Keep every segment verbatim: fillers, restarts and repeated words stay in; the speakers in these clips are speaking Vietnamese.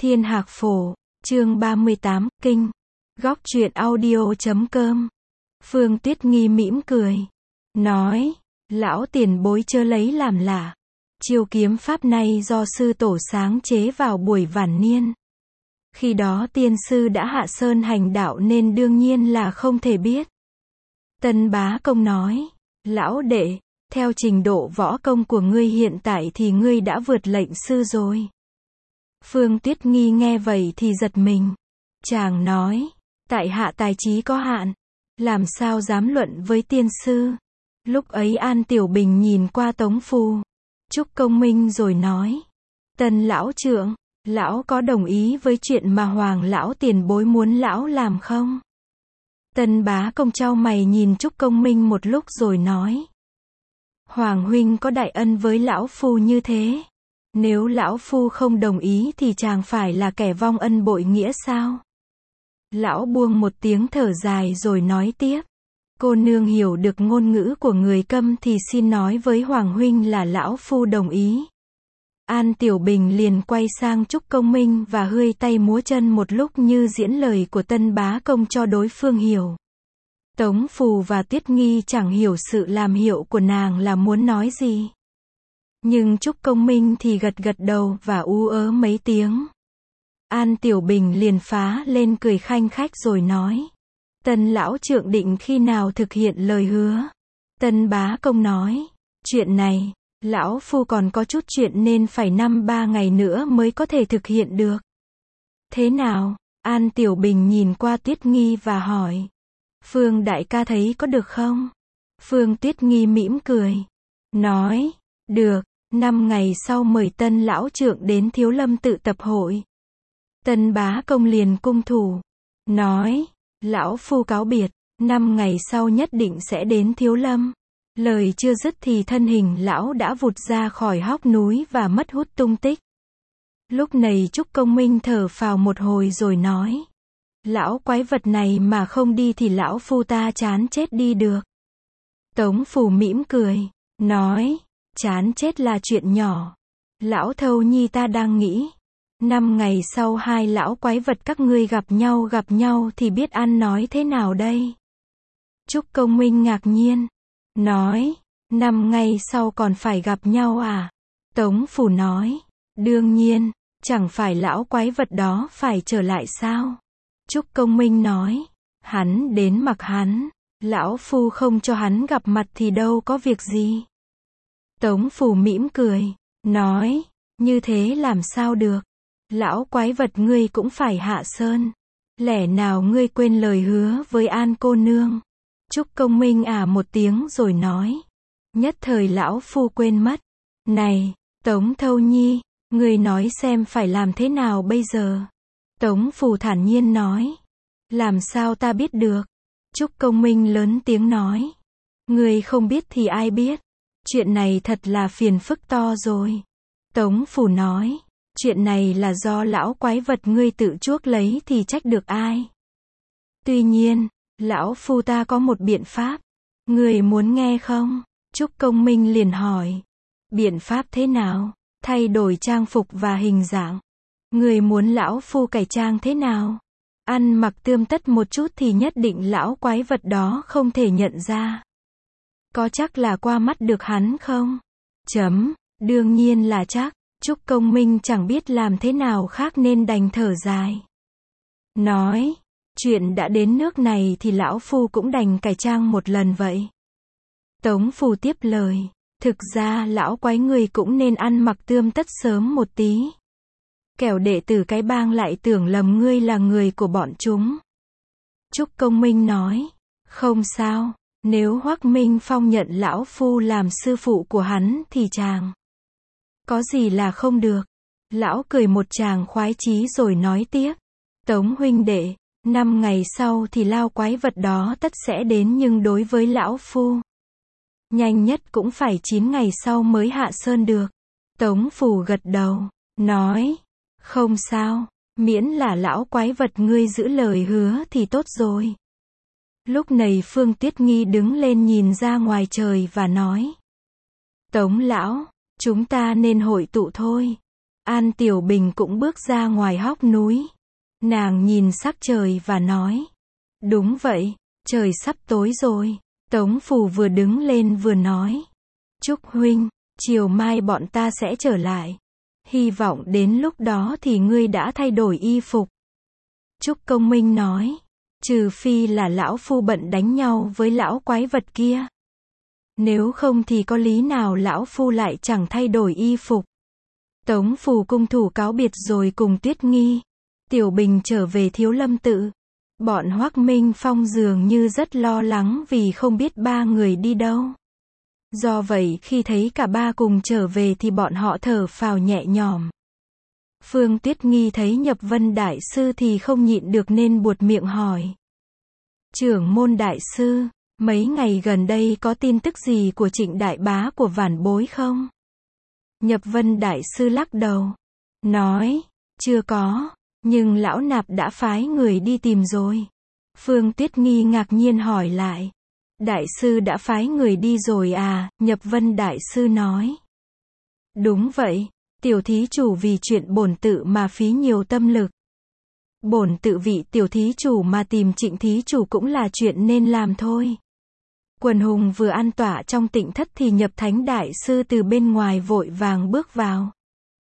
Thiên Hạc Phổ, chương ba mươi tám, Kinh. Góc truyện audio.com. Phương Tuyết Nghi mỉm cười. Nói, lão tiền bối chớ lấy làm lạ. Chiêu kiếm pháp này do sư tổ sáng chế vào buổi vản niên. Khi đó tiên sư đã hạ sơn hành đạo nên đương nhiên là không thể biết. Tân Bá Công nói, lão đệ, theo trình độ võ công của ngươi hiện tại thì ngươi đã vượt lệnh sư rồi. Phương Tuyết Nghi nghe vậy thì giật mình. Chàng nói, tại hạ tài trí có hạn, làm sao dám luận với tiên sư. Lúc ấy An Tiểu Bình nhìn qua Tống Phù, Trúc Công Minh rồi nói, Tân lão trượng, lão có đồng ý với chuyện mà Hoàng lão tiền bối muốn lão làm không? Tân Bá Công chau mày nhìn Trúc Công Minh một lúc rồi nói, Hoàng huynh có đại ân với lão phu như thế, nếu lão phu không đồng ý thì chàng phải là kẻ vong ân bội nghĩa sao? Lão buông một tiếng thở dài rồi nói tiếp, cô nương hiểu được ngôn ngữ của người câm thì xin nói với Hoàng huynh là lão phu đồng ý. An Tiểu Bình liền quay sang Trúc Công Minh và hươi tay múa chân một lúc như diễn lời của Tân Bá Công cho đối phương hiểu. Tống Phù và Tuyết Nghi chẳng hiểu sự làm hiệu của nàng là muốn nói gì. Nhưng Trúc Công Minh thì gật gật đầu và ú ớ mấy tiếng. An Tiểu Bình liền phá lên cười khanh khách rồi nói, Tân lão trượng định khi nào thực hiện lời hứa? Tân Bá Công nói, chuyện này, lão phu còn có chút chuyện nên phải năm ba ngày nữa mới có thể thực hiện được. Thế nào? An Tiểu Bình nhìn qua Tuyết Nghi và hỏi, Phương đại ca thấy có được không? Phương Tuyết Nghi mỉm cười, nói, được, năm ngày sau mời Tân lão trượng đến Thiếu Lâm tự tập hội. Tân Bá Công liền cung thủ, nói, lão phu cáo biệt, năm ngày sau nhất định sẽ đến Thiếu Lâm. Lời chưa dứt thì thân hình lão đã vụt ra khỏi hốc núi và mất hút tung tích. Lúc này Trúc Công Minh thở phào một hồi rồi nói, lão quái vật này mà không đi thì lão phu ta chán chết đi được. Tống Phù mỉm cười, nói, chán chết là chuyện nhỏ. Lão Thâu Nhi ta đang nghĩ, năm ngày sau hai lão quái vật các ngươi gặp nhau gặp nhau thì biết ăn nói thế nào đây? Trúc Công Minh ngạc nhiên, nói, năm ngày sau còn phải gặp nhau à? Tống Phù nói, đương nhiên, chẳng phải lão quái vật đó phải trở lại sao? Trúc Công Minh nói, hắn đến mặc hắn, lão phu không cho hắn gặp mặt thì đâu có việc gì. Tống Phù mỉm cười, nói, như thế làm sao được? Lão quái vật ngươi cũng phải hạ sơn. Lẽ nào ngươi quên lời hứa với An cô nương? Trúc Công Minh à một tiếng rồi nói, nhất thời lão phu quên mất. Này, Tống Thâu Nhi, ngươi nói xem phải làm thế nào bây giờ? Tống Phù thản nhiên nói, làm sao ta biết được? Trúc Công Minh lớn tiếng nói, ngươi không biết thì ai biết? Chuyện này thật là phiền phức to rồi. Tống Phù nói, chuyện này là do lão quái vật ngươi tự chuốc lấy thì trách được ai? Tuy nhiên, lão phu ta có một biện pháp. Ngươi muốn nghe không? Trúc Công Minh liền hỏi, biện pháp thế nào? Thay đổi trang phục và hình dạng. Ngươi muốn lão phu cải trang thế nào? Ăn mặc tươm tất một chút thì nhất định lão quái vật đó không thể nhận ra. Có chắc là qua mắt được hắn không? Chấm, đương nhiên là chắc. Trúc Công Minh chẳng biết làm thế nào khác nên đành thở dài. Nói, chuyện đã đến nước này thì lão phu cũng đành cải trang một lần vậy. Tống Phù tiếp lời, thực ra lão quái người cũng nên ăn mặc tươm tất sớm một tí. Kẻo đệ tử cái bang lại tưởng lầm ngươi là người của bọn chúng. Trúc Công Minh nói, không sao, nếu Hoắc Minh Phong nhận lão phu làm sư phụ của hắn thì chàng có gì là không được. Lão cười một tràng khoái chí rồi nói tiếp, Tống huynh đệ, năm ngày sau thì lao quái vật đó tất sẽ đến nhưng đối với lão phu, nhanh nhất cũng phải chín ngày sau mới hạ sơn được. Tống Phù gật đầu, nói, không sao, miễn là lão quái vật ngươi giữ lời hứa thì tốt rồi. Lúc này Phương Tuyết Nghi đứng lên nhìn ra ngoài trời và nói, Tống lão, chúng ta nên hội tụ thôi. An Tiểu Bình cũng bước ra ngoài hốc núi. Nàng nhìn sắc trời và nói. Đúng vậy, trời sắp tối rồi. Tống Phù vừa đứng lên vừa nói. Trúc huynh, chiều mai bọn ta sẽ trở lại. Hy vọng đến lúc đó thì ngươi đã thay đổi y phục. Trúc Công Minh nói. Trừ phi là lão phu bận đánh nhau với lão quái vật kia. Nếu không thì có lý nào lão phu lại chẳng thay đổi y phục. Tống Phù cung thủ cáo biệt rồi cùng Tuyết Nghi, Tiểu Bình trở về Thiếu Lâm Tự. Bọn Hoắc Minh Phong dường như rất lo lắng vì không biết ba người đi đâu. Do vậy khi thấy cả ba cùng trở về thì bọn họ thở phào nhẹ nhõm. Phương Tuyết Nghi thấy Nhập Vân Đại Sư thì không nhịn được nên buột miệng hỏi. Trưởng môn Đại Sư, mấy ngày gần đây có tin tức gì của Trịnh đại bá của Vãn Bối không? Nhập Vân Đại Sư lắc đầu. Nói, chưa có, nhưng lão nạp đã phái người đi tìm rồi. Phương Tuyết Nghi ngạc nhiên hỏi lại. Đại sư đã phái người đi rồi à? Nhập Vân Đại Sư nói. Đúng vậy, tiểu thí chủ vì chuyện bổn tự mà phí nhiều tâm lực. Bổn tự vị tiểu thí chủ mà tìm Trịnh thí chủ cũng là chuyện nên làm thôi. Quần hùng vừa an tọa trong tịnh thất thì Nhập Thánh Đại Sư từ bên ngoài vội vàng bước vào.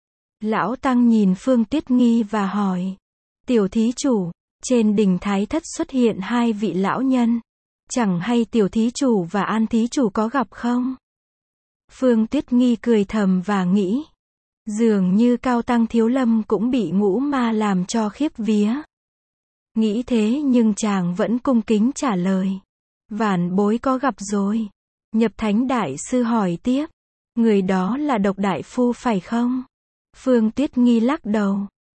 Lão Tăng nhìn Phương Tuyết Nghi và hỏi. Tiểu thí chủ, trên đỉnh Thái Thất xuất hiện hai vị lão nhân. Chẳng hay tiểu thí chủ và An thí chủ có gặp không? Phương Tuyết Nghi cười thầm và nghĩ. Dường như Cao Tăng Thiếu Lâm cũng bị ngũ ma làm cho khiếp vía. Nghĩ thế nhưng chàng vẫn cung kính trả lời. Vãn bối có gặp rồi. Nhập Thánh Đại Sư hỏi tiếp. Người đó là Độc Đại Phu phải không? Phương Tuyết Nghi lắc đầu.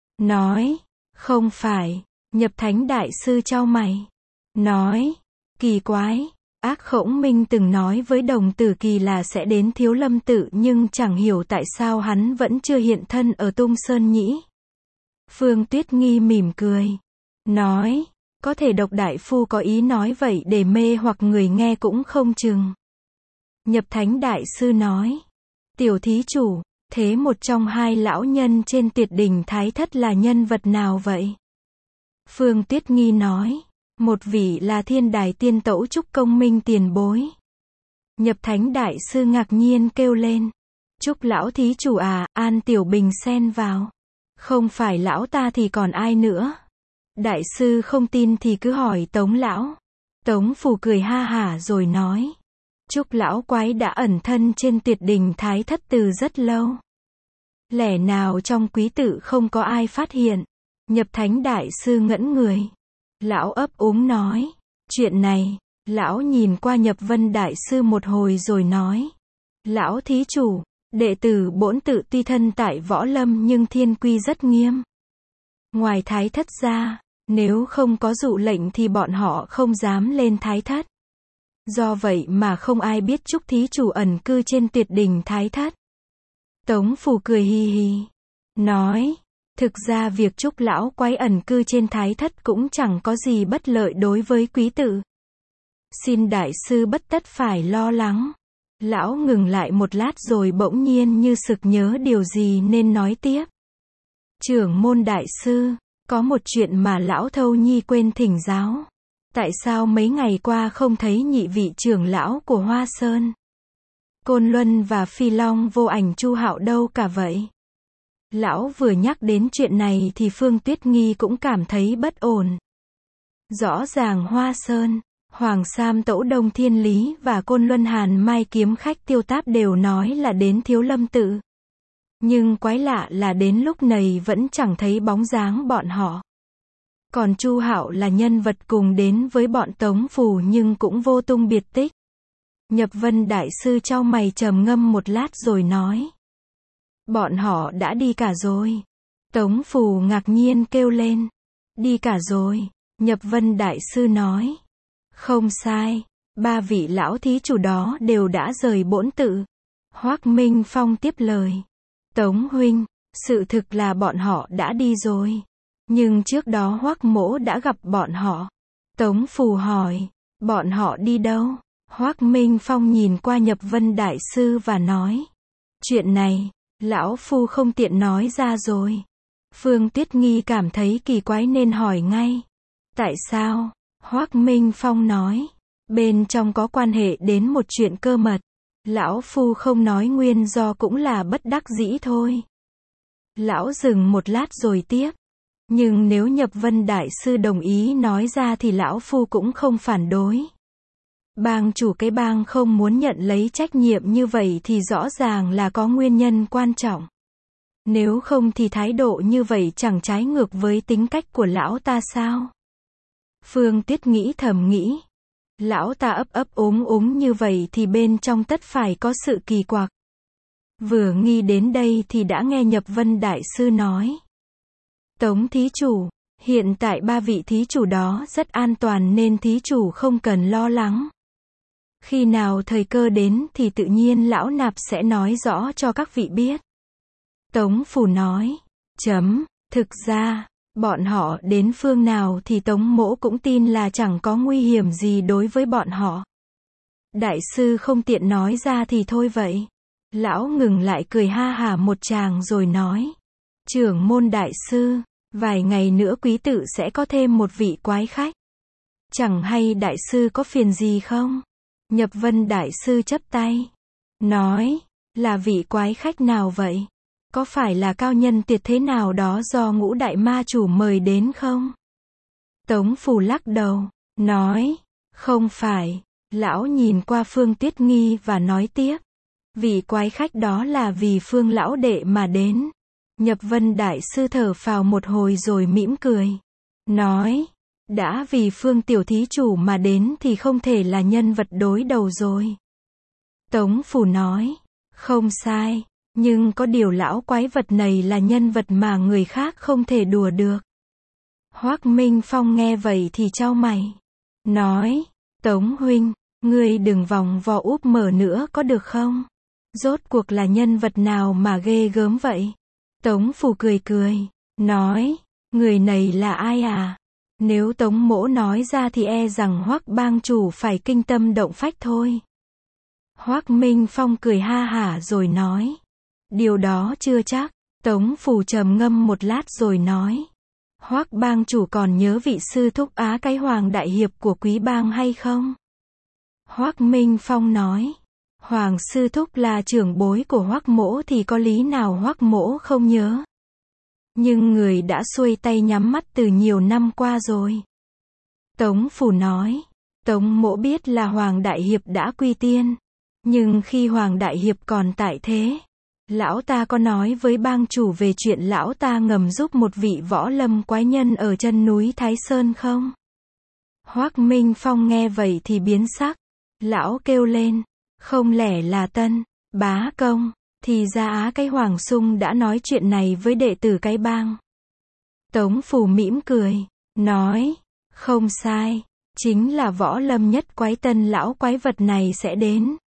Nói. Không phải. Nhập Thánh Đại Sư chau mày. Nói. Kỳ quái. Ác Khổng Minh từng nói với Đồng Tử Kỳ là sẽ đến Thiếu Lâm Tự nhưng chẳng hiểu tại sao hắn vẫn chưa hiện thân ở Tung Sơn nhỉ. Phương Tuyết Nghi mỉm cười. Nói. Có thể Độc Đại Phu có ý nói vậy để mê hoặc người nghe cũng không chừng. Nhập Thánh Đại Sư nói. Tiểu thí chủ, thế một trong hai lão nhân trên Tuyệt Đỉnh Thái Thất là nhân vật nào vậy? Phương Tuyết Nghi nói. Một vị là Thiên Đài Tiên Tẩu Trúc Công Minh tiền bối. Nhập Thánh Đại Sư ngạc nhiên kêu lên. Trúc lão thí chủ à? An Tiểu Bình xen vào. Không phải lão ta thì còn ai nữa? Đại sư không tin thì cứ hỏi Tống lão. Tống Phù cười ha hả rồi nói. Trúc lão quái đã ẩn thân trên Tuyệt Đỉnh Thái Thất từ rất lâu. Lẽ nào trong quý tự không có ai phát hiện? Nhập Thánh Đại Sư ngẩn người. Lão ấp úng nói. Chuyện này, lão nhìn qua Nhập Vân Đại Sư một hồi rồi nói. Lão thí chủ, đệ tử bổn tự tuy thân tại Võ Lâm nhưng thiên quy rất nghiêm. Ngoài Thái Thất ra, nếu không có dụ lệnh thì bọn họ không dám lên Thái Thất. Do vậy mà không ai biết Trúc thí chủ ẩn cư trên Tuyệt Đỉnh Thái Thất. Tống Phù cười hi hi. Nói. Thực ra việc Trúc lão quái ẩn cư trên Thái Thất cũng chẳng có gì bất lợi đối với quý tự. Xin đại sư bất tất phải lo lắng. Lão ngừng lại một lát rồi bỗng nhiên như sực nhớ điều gì nên nói tiếp. Trưởng môn đại sư, có một chuyện mà lão Thâu Nhi quên thỉnh giáo. Tại sao mấy ngày qua không thấy nhị vị trưởng lão của Hoa Sơn, Côn Luân và Phi Long Vô Ảnh Chu Hạo đâu cả vậy? Lão vừa nhắc đến chuyện này thì Phương Tuyết Nghi cũng cảm thấy bất ổn. Rõ ràng Hoa Sơn, Hoàng Sam Tẩu Đông Thiên Lý và Côn Luân Hàn Mai Kiếm Khách Tiêu Táp đều nói là đến Thiếu Lâm Tự. Nhưng quái lạ là đến lúc này vẫn chẳng thấy bóng dáng bọn họ. Còn Chu Hạo là nhân vật cùng đến với bọn Tống Phù nhưng cũng vô tung biệt tích. Nhập Vân Đại Sư chau mày trầm ngâm một lát rồi nói. Bọn họ đã đi cả rồi. Tống Phù ngạc nhiên kêu lên. Đi cả rồi. Nhập Vân Đại Sư nói. Không sai. Ba vị lão thí chủ đó đều đã rời bổn tự. Hoắc Minh Phong tiếp lời. Tống huynh, sự thực là bọn họ đã đi rồi. Nhưng trước đó Hoắc mỗ đã gặp bọn họ. Tống Phù hỏi. Bọn họ đi đâu? Hoắc Minh Phong nhìn qua Nhập Vân Đại Sư và nói. Chuyện này, Lão phu không tiện nói ra rồi. Phương Tuyết Nghi cảm thấy kỳ quái nên hỏi ngay. Tại sao? Hoắc Minh Phong nói. Bên trong có quan hệ đến một chuyện cơ mật. Lão phu không nói nguyên do cũng là bất đắc dĩ thôi. Lão dừng một lát rồi tiếp. Nhưng nếu Nhập Vân Đại Sư đồng ý nói ra thì lão phu cũng không phản đối. Bang chủ cái bang không muốn nhận lấy trách nhiệm như vậy thì rõ ràng là có nguyên nhân quan trọng. Nếu không thì thái độ như vậy chẳng trái ngược với tính cách của lão ta sao? Phương Tuyết nghĩ thầm nghĩ. Lão ta ấp ấp úng úng như vậy thì bên trong tất phải có sự kỳ quặc. Vừa nghĩ đến đây thì đã nghe Nhập Vân Đại Sư nói. Tống thí chủ, hiện tại ba vị thí chủ đó rất an toàn nên thí chủ không cần lo lắng. Khi nào thời cơ đến thì tự nhiên lão nạp sẽ nói rõ cho các vị biết. Tống Phủ nói. Chấm, thực ra, bọn họ đến phương nào thì Tống mỗ cũng tin là chẳng có nguy hiểm gì đối với bọn họ. Đại sư không tiện nói ra thì thôi vậy. Lão ngừng lại cười ha hả một tràng rồi nói. Trưởng môn đại sư, vài ngày nữa quý tự sẽ có thêm một vị quái khách. Chẳng hay đại sư có phiền gì không? Nhập Vân Đại Sư chắp tay. Nói, là vị quái khách nào vậy? Có phải là cao nhân tuyệt thế nào đó do Ngũ Đại Ma Chủ mời đến không? Tống Phủ lắc đầu, nói, không phải. Lão nhìn qua Phương Tuyết Nghi và nói tiếp. Vị quái khách đó là vì Phương lão đệ mà đến. Nhập Vân Đại Sư thở phào một hồi rồi mỉm cười. Nói, đã vì Phương tiểu thí chủ mà đến thì không thể là nhân vật đối đầu rồi. Tống Phủ nói, không sai, nhưng có điều lão quái vật này là nhân vật mà người khác không thể đùa được. Hoắc Minh Phong nghe vậy thì chau mày. Nói, Tống huynh, ngươi đừng vòng vo úp mở nữa có được không? Rốt cuộc là nhân vật nào mà ghê gớm vậy? Tống Phủ cười cười, nói, người này là ai à? Nếu Tống mỗ nói ra thì e rằng Hoắc bang chủ phải kinh tâm động phách thôi. Hoắc Minh Phong cười ha hả rồi nói. Điều đó chưa chắc. Tống Phủ trầm ngâm một lát rồi nói. Hoắc bang chủ còn nhớ vị sư thúc Á Cái Hoàng đại hiệp của quý bang hay không? Hoắc Minh Phong nói. Hoàng sư thúc là trưởng bối của Hoắc mỗ thì có lý nào Hoắc mỗ không nhớ. Nhưng người đã xuôi tay nhắm mắt từ nhiều năm qua rồi. Tống Phủ nói. Tống mỗ biết là Hoàng đại hiệp đã quy tiên. Nhưng khi Hoàng đại hiệp còn tại thế, lão ta có nói với bang chủ về chuyện lão ta ngầm giúp một vị võ lâm quái nhân ở chân núi Thái Sơn không? Hoắc Minh Phong nghe vậy thì biến sắc. Lão kêu lên. Không lẽ là Tân Bá Công? Thì ra Á Cái Hoàng sung đã nói chuyện này với đệ tử cái bang. Tống Phủ mỉm cười. Nói. Không sai. Chính là võ lâm nhất quái Tân lão quái vật này sẽ đến.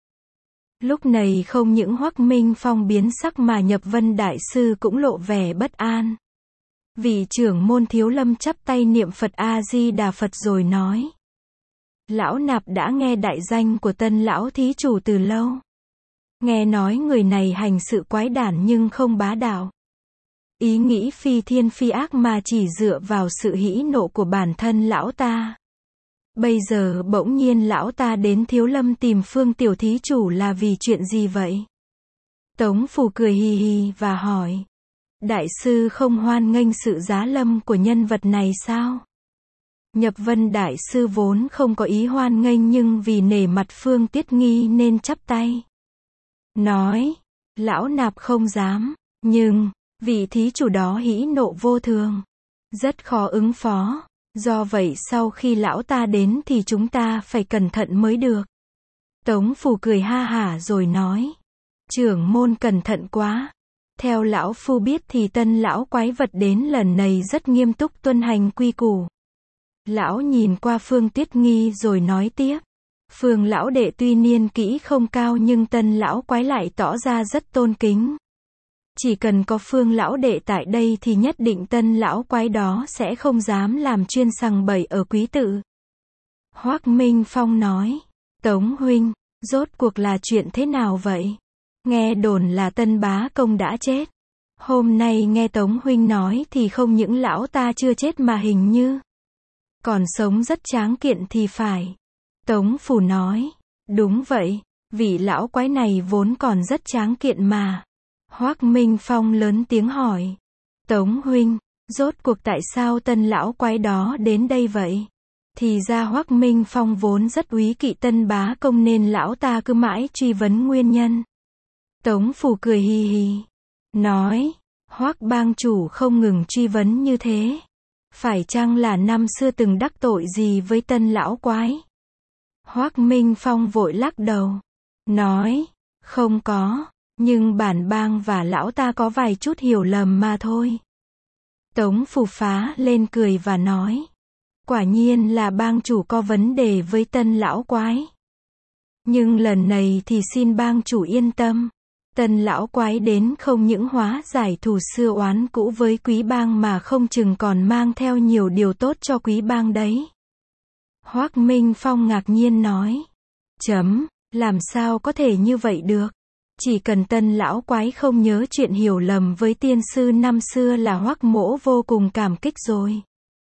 Lúc này không những Hoắc Minh Phong biến sắc mà Nhập Vân Đại Sư cũng lộ vẻ bất an. Vị trưởng môn Thiếu Lâm chắp tay niệm Phật A-di-đà Phật rồi nói. Lão nạp đã nghe đại danh của Tân lão thí chủ từ lâu. Nghe nói người này hành sự quái đản nhưng không bá đạo. Ý nghĩ phi thiên phi ác mà chỉ dựa vào sự hỉ nộ của bản thân lão ta. Bây giờ bỗng nhiên lão ta đến Thiếu Lâm tìm Phương tiểu thí chủ là vì chuyện gì vậy? Tống Phủ cười hì hì và hỏi. Đại sư không hoan nghênh sự giá lâm của nhân vật này sao? Nhập Vân Đại Sư vốn không có ý hoan nghênh nhưng vì nể mặt Phương Tuyết Nghi nên chắp tay. Nói, lão nạp không dám, nhưng, vị thí chủ đó hỉ nộ vô thường. Rất khó ứng phó, do vậy sau khi lão ta đến thì chúng ta phải cẩn thận mới được. Tống Phủ cười ha hả rồi nói. Trưởng môn cẩn thận quá. Theo lão phu biết thì Tân lão quái vật đến lần này rất nghiêm túc tuân hành quy củ. Lão nhìn qua Phương Tuyết Nghi rồi nói tiếp. Phương lão đệ tuy niên kỹ không cao nhưng Tân lão quái lại tỏ ra rất tôn kính. Chỉ cần có Phương lão đệ tại đây thì nhất định Tân lão quái đó sẽ không dám làm chuyên sằng bậy ở quý tự. Hoắc Minh Phong nói. Tống huynh, rốt cuộc là chuyện thế nào vậy? nghe đồn là Tân bá công đã chết. Hôm nay nghe Tống huynh nói thì không những lão ta chưa chết mà hình như còn sống rất tráng kiện thì phải. Tống phủ nói, đúng vậy, vị lão quái này vốn còn rất tráng kiện mà. Hoắc Minh Phong lớn tiếng hỏi, Tống huynh, rốt cuộc tại sao Tân lão quái đó đến đây vậy? Thì ra Hoắc Minh Phong vốn rất úy kỵ Tân bá công nên lão ta cứ mãi truy vấn nguyên nhân. Tống phủ cười hì hì, nói, Hoắc bang chủ không ngừng truy vấn như thế. Phải chăng là năm xưa từng đắc tội gì với Tân lão quái? Hoắc Minh Phong vội lắc đầu, nói, không có, nhưng bản bang và lão ta có vài chút hiểu lầm mà thôi. Tống phủ phá lên cười và nói, quả nhiên là bang chủ có vấn đề với Tân lão quái. Nhưng lần này thì xin bang chủ yên tâm. Tân lão quái đến không những hóa giải thù xưa oán cũ với quý bang mà không chừng còn mang theo nhiều điều tốt cho quý bang đấy. Hoắc Minh Phong ngạc nhiên nói, chấm, làm sao có thể như vậy được? Chỉ cần Tân lão quái không nhớ chuyện hiểu lầm với tiên sư năm xưa là Hoắc mỗ vô cùng cảm kích rồi.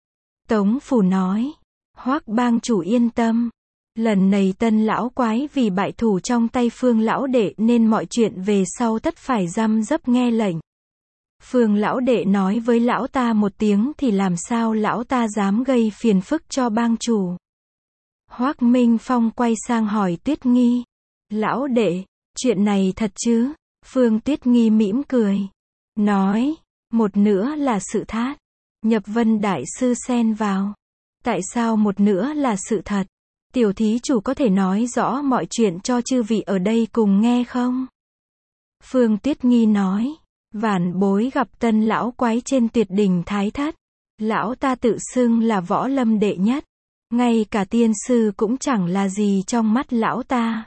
Tống phủ nói, Hoắc bang chủ yên tâm. Lần này Tân lão quái vì bại thủ trong tay Phương lão đệ nên mọi chuyện về sau tất phải răm rắp nghe lệnh. Phương lão đệ nói với lão ta một tiếng thì làm sao lão ta dám gây phiền phức cho bang chủ. Hoắc Minh Phong quay sang hỏi Tuyết Nghi, lão đệ, chuyện này thật chứ? Phương Tuyết Nghi mỉm cười, nói, một nữa là sự thát. Nhập Vân đại sư xen vào, tại sao một nữa là sự thật? Tiểu thí chủ có thể nói rõ mọi chuyện cho chư vị ở đây cùng nghe không? Phương Tuyết Nghi nói, vạn bối gặp Tân lão quái trên tuyệt đỉnh Thái Thất. Lão ta tự xưng là võ lâm đệ nhất. Ngay cả tiên sư cũng chẳng là gì trong mắt lão ta.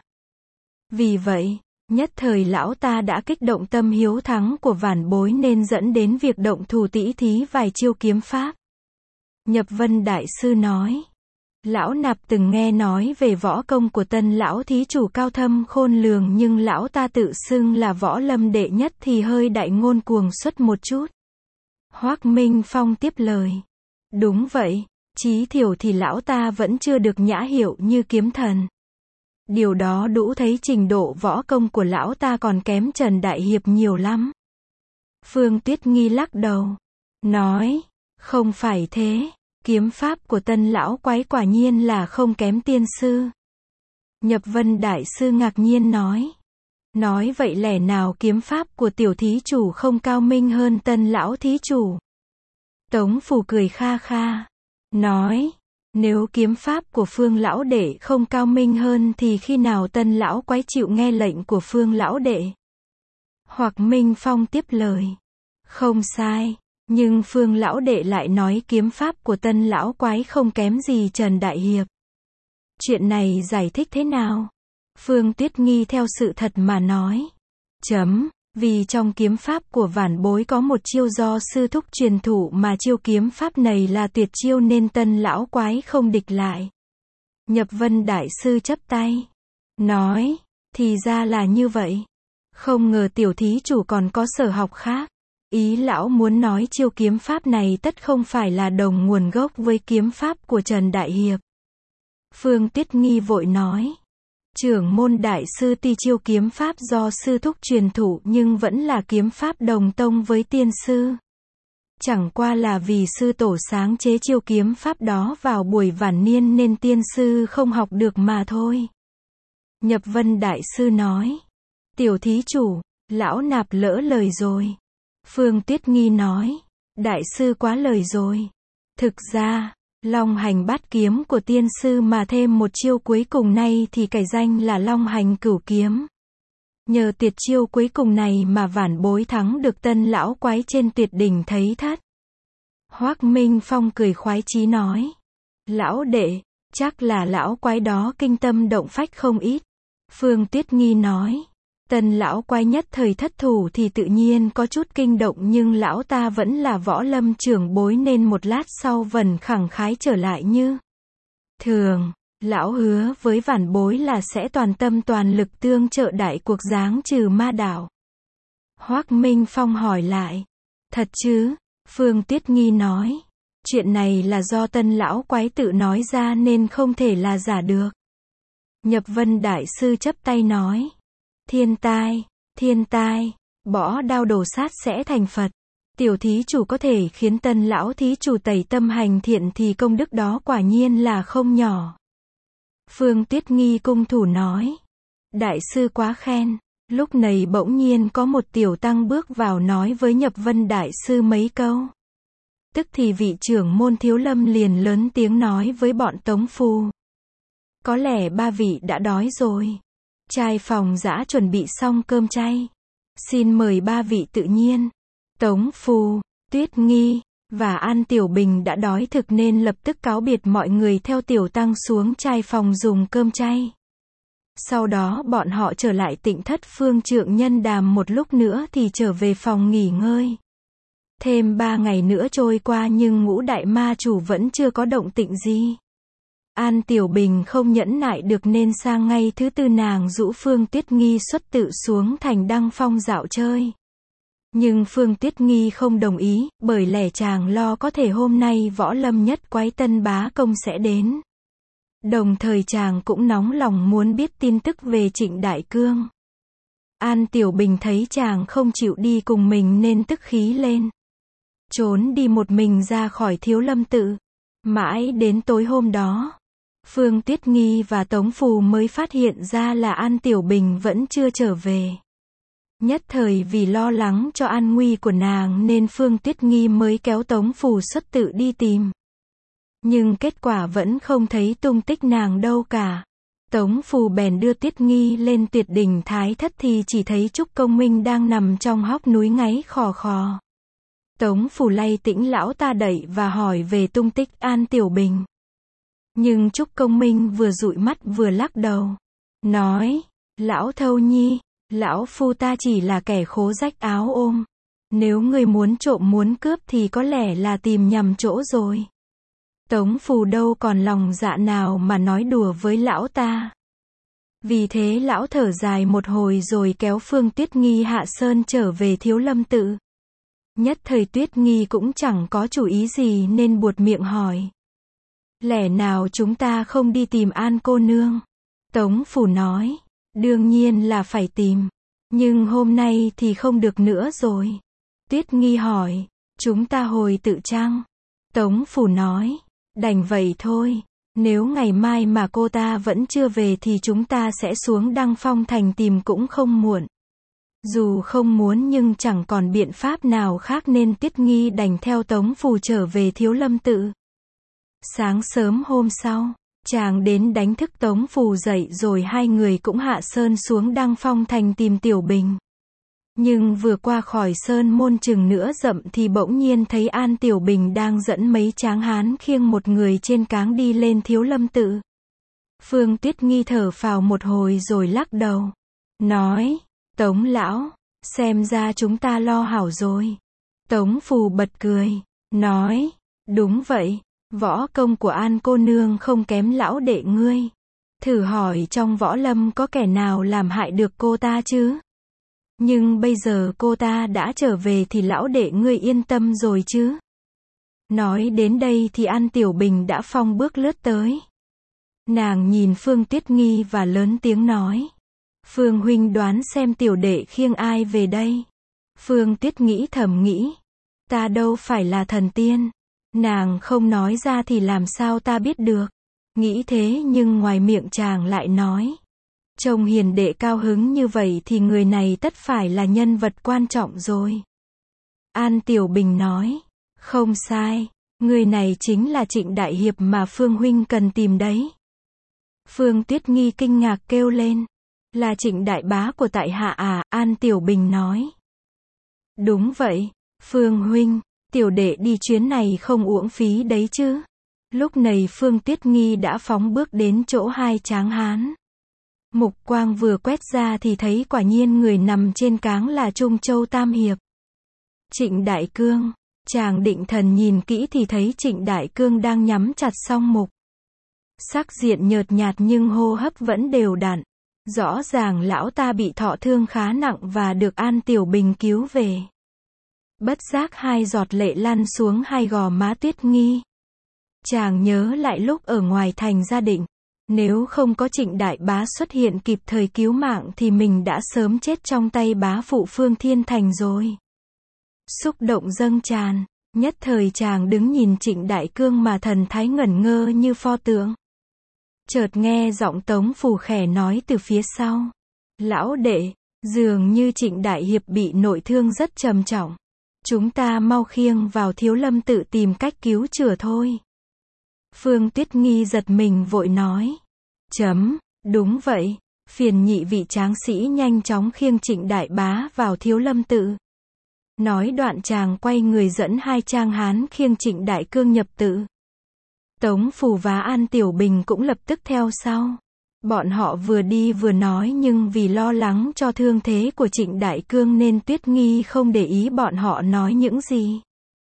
Vì vậy, nhất thời lão ta đã kích động tâm hiếu thắng của vạn bối nên dẫn đến việc động thủ tỉ thí vài chiêu kiếm pháp. Nhập Vân đại sư nói, lão nạp từng nghe nói về võ công của Tân lão thí chủ cao thâm khôn lường nhưng lão ta tự xưng là võ lâm đệ nhất thì hơi đại ngôn cuồng xuất một chút. Hoắc Minh Phong tiếp lời, đúng vậy, chí thiểu thì lão ta vẫn chưa được nhã hiệu như kiếm thần. Điều đó đủ thấy trình độ võ công của lão ta còn kém Trần Đại Hiệp nhiều lắm. Phương Tuyết Nghi lắc đầu, nói, không phải thế. Kiếm pháp của Tân lão quái quả nhiên là không kém tiên sư. Nhập Vân đại sư ngạc nhiên nói, nói vậy lẽ nào kiếm pháp của tiểu thí chủ không cao minh hơn Tân lão thí chủ? Tống phủ cười kha kha, nói, nếu kiếm pháp của Phương lão đệ không cao minh hơn thì khi nào Tân lão quái chịu nghe lệnh của Phương lão đệ? Hoắc Minh Phong tiếp lời, không sai. Nhưng Phương lão đệ lại nói kiếm pháp của Tân lão quái không kém gì Trần Đại Hiệp. Chuyện này giải thích thế nào? Phương Tuyết Nghi theo sự thật mà nói. Chấm, vì trong kiếm pháp của vạn bối có một chiêu do sư thúc truyền thụ mà chiêu kiếm pháp này là tuyệt chiêu nên Tân lão quái không địch lại. Nhập Vân đại sư chắp tay, nói, thì ra là như vậy. Không ngờ tiểu thí chủ còn có sở học khác. Ý lão muốn nói chiêu kiếm pháp này tất không phải là đồng nguồn gốc với kiếm pháp của Trần Đại Hiệp. Phương Tuyết Nghi vội nói, trưởng môn đại sư tuy chiêu kiếm pháp do sư thúc truyền thụ nhưng vẫn là kiếm pháp đồng tông với tiên sư. Chẳng qua là vì sư tổ sáng chế chiêu kiếm pháp đó vào buổi vạn niên nên tiên sư không học được mà thôi. Nhập Vân đại sư nói, tiểu thí chủ, lão nạp lỡ lời rồi. Phương Tuyết Nghi nói, đại sư quá lời rồi. Thực ra, Long Hành Bát Kiếm của tiên sư mà thêm một chiêu cuối cùng này thì cải danh là Long Hành Cửu Kiếm. Nhờ tuyệt chiêu cuối cùng này mà vạn bối thắng được Tân lão quái trên tuyệt đỉnh Thấy Thất. Hoắc Minh Phong cười khoái chí nói, lão đệ, chắc là lão quái đó kinh tâm động phách không ít. Phương Tuyết Nghi nói, Tân lão quái nhất thời thất thủ thì tự nhiên có chút kinh động nhưng lão ta vẫn là võ lâm trưởng bối nên một lát sau vẫn khẳng khái trở lại như thường. Lão hứa với vãn bối là sẽ toàn tâm toàn lực tương trợ đại cuộc giáng trừ ma đạo. Hoắc Minh Phong hỏi lại. Thật chứ? Phương Tuyết Nghi nói. Chuyện này là do Tân lão quái tự nói ra nên không thể là giả được. Nhập Vân đại sư chắp tay nói. Thiên tai, thiên tai, bỏ đao đổ sát sẽ thành Phật. Tiểu thí chủ có thể khiến Tân lão thí chủ tẩy tâm hành thiện thì công đức đó quả nhiên là không nhỏ. Phương Tuyết Nghi cung thủ nói. Đại sư quá khen. Lúc này bỗng nhiên có một tiểu tăng bước vào nói với Nhập Vân đại sư mấy câu. Tức thì vị trưởng môn Thiếu Lâm liền lớn tiếng nói với bọn Tống Phù. Có lẽ ba vị đã đói rồi. Trai phòng dã chuẩn bị xong cơm chay. Xin mời ba vị tự nhiên. Tống Phù, Tuyết Nghi, và An Tiểu Bình đã đói thực nên lập tức cáo biệt mọi người theo tiểu tăng xuống trai phòng dùng cơm chay. Sau đó bọn họ trở lại Tịnh Thất Phương Trượng Nhân Đàm một lúc nữa thì trở về phòng nghỉ ngơi. Thêm ba ngày nữa trôi qua nhưng Ngũ Đại Ma Chủ vẫn chưa có động tĩnh gì. An Tiểu Bình không nhẫn nại được nên sang ngay thứ tư nàng rũ Phương Tuyết Nghi xuất tự xuống thành Đăng Phong dạo chơi. Nhưng Phương Tuyết Nghi không đồng ý, bởi lẽ chàng lo có thể hôm nay Võ Lâm nhất quái Tân Bá Công sẽ đến. Đồng thời chàng cũng nóng lòng muốn biết tin tức về Trịnh Đại Cương. An Tiểu Bình thấy chàng không chịu đi cùng mình nên tức khí lên. Trốn đi một mình ra khỏi Thiếu Lâm tự. Mãi đến tối hôm đó, Phương Tuyết Nghi và Tống Phù mới phát hiện ra là An Tiểu Bình vẫn chưa trở về. Nhất thời vì lo lắng cho an nguy của nàng nên Phương Tuyết Nghi mới kéo Tống Phù xuất tự đi tìm. Nhưng kết quả vẫn không thấy tung tích nàng đâu cả. Tống Phù bèn đưa Tuyết Nghi lên Tuyệt Đỉnh Thái Thất thì chỉ thấy Trúc Công Minh đang nằm trong hốc núi ngáy khò khò. Tống Phù lay Tĩnh lão ta đẩy và hỏi về tung tích An Tiểu Bình. Nhưng Trúc Công Minh vừa dụi mắt vừa lắc đầu. Nói, lão Thâu Nhi, lão phu ta chỉ là kẻ khố rách áo ôm. Nếu người muốn trộm muốn cướp thì có lẽ là tìm nhầm chỗ rồi. Tống Phù đâu còn lòng dạ nào mà nói đùa với lão ta. Vì thế lão thở dài một hồi rồi kéo Phương Tuyết Nghi hạ sơn trở về Thiếu Lâm tự. Nhất thời Tuyết Nghi cũng chẳng có chủ ý gì nên buột miệng hỏi. Lẽ nào chúng ta không đi tìm An cô nương? Tống Phù nói. Đương nhiên là phải tìm. Nhưng hôm nay thì không được nữa rồi. Tuyết Nghi hỏi. Chúng ta hồi tự chăng? Tống Phù nói. Đành vậy thôi. Nếu ngày mai mà cô ta vẫn chưa về thì chúng ta sẽ xuống Đăng Phong thành tìm cũng không muộn. Dù không muốn nhưng chẳng còn biện pháp nào khác nên Tuyết Nghi đành theo Tống Phù trở về Thiếu Lâm tự. Sáng sớm hôm sau, chàng đến đánh thức Tống Phù dậy rồi hai người cũng hạ sơn xuống Đăng Phong thành tìm Tiểu Bình. Nhưng vừa qua khỏi sơn môn chừng nữa dặm thì bỗng nhiên thấy An Tiểu Bình đang dẫn mấy tráng hán khiêng một người trên cáng đi lên Thiếu Lâm tự. Phương Tuyết Nghi thở phào một hồi rồi lắc đầu. Nói, Tống lão, xem ra chúng ta lo hảo rồi. Tống Phù bật cười. Nói, đúng vậy, võ công của An cô nương không kém lão đệ ngươi. Thử hỏi trong võ lâm có kẻ nào làm hại được cô ta chứ? Nhưng bây giờ cô ta đã trở về thì lão đệ ngươi yên tâm rồi chứ? Nói đến đây thì An Tiểu Bình đã phong bước lướt tới. Nàng nhìn Phương Tuyết Nghi và lớn tiếng nói. Phương huynh đoán xem tiểu đệ khiêng ai về đây? Phương Tuyết nghĩ thầm nghĩ. Ta đâu phải là thần tiên. Nàng không nói ra thì làm sao ta biết được. Nghĩ thế nhưng ngoài miệng chàng lại nói. Trông hiền đệ cao hứng như vậy thì người này tất phải là nhân vật quan trọng rồi. An Tiểu Bình nói. Không sai. Người này chính là Trịnh Đại Hiệp mà Phương huynh cần tìm đấy. Phương Tuyết Nghi kinh ngạc kêu lên. Là Trịnh đại bá của tại hạ à? An Tiểu Bình nói. Đúng vậy, Phương huynh, tiểu đệ đi chuyến này không uổng phí đấy chứ. Lúc này Phương Tuyết Nghi đã phóng bước đến chỗ hai tráng hán. Mục quang vừa quét ra thì thấy quả nhiên người nằm trên cáng là Trung Châu Tam Hiệp. Trịnh Đại Cương, chàng định thần nhìn kỹ thì thấy Trịnh Đại Cương đang nhắm chặt song mục. Sắc diện nhợt nhạt nhưng hô hấp vẫn đều đặn. Rõ ràng lão ta bị thọ thương khá nặng và được An Tiểu Bình cứu về. Bất giác hai giọt lệ lăn xuống hai gò má Tuyết Nghi. Chàng nhớ lại lúc ở ngoài thành gia định, nếu không có Trịnh đại bá xuất hiện kịp thời cứu mạng thì mình đã sớm chết trong tay bá phụ Phương Thiên Thành rồi. Xúc động dâng tràn, nhất thời chàng đứng nhìn Trịnh Đại Cương mà thần thái ngẩn ngơ như pho tượng. Chợt nghe giọng Tống Phù khẽ nói từ phía sau. Lão đệ, dường như Trịnh Đại Hiệp bị nội thương rất trầm trọng. Chúng ta mau khiêng vào Thiếu Lâm tự tìm cách cứu chữa thôi. Phương Tuyết Nghi giật mình vội nói. Chấm, đúng vậy, phiền nhị vị tráng sĩ nhanh chóng khiêng Trịnh đại bá vào Thiếu Lâm tự. Nói đoạn chàng quay người dẫn hai trang hán khiêng Trịnh Đại Cương nhập tự. Tống Phù và An Tiểu Bình cũng lập tức theo sau. Bọn họ vừa đi vừa nói nhưng vì lo lắng cho thương thế của Trịnh Đại Cương nên Tuyết Nghi không để ý bọn họ nói những gì.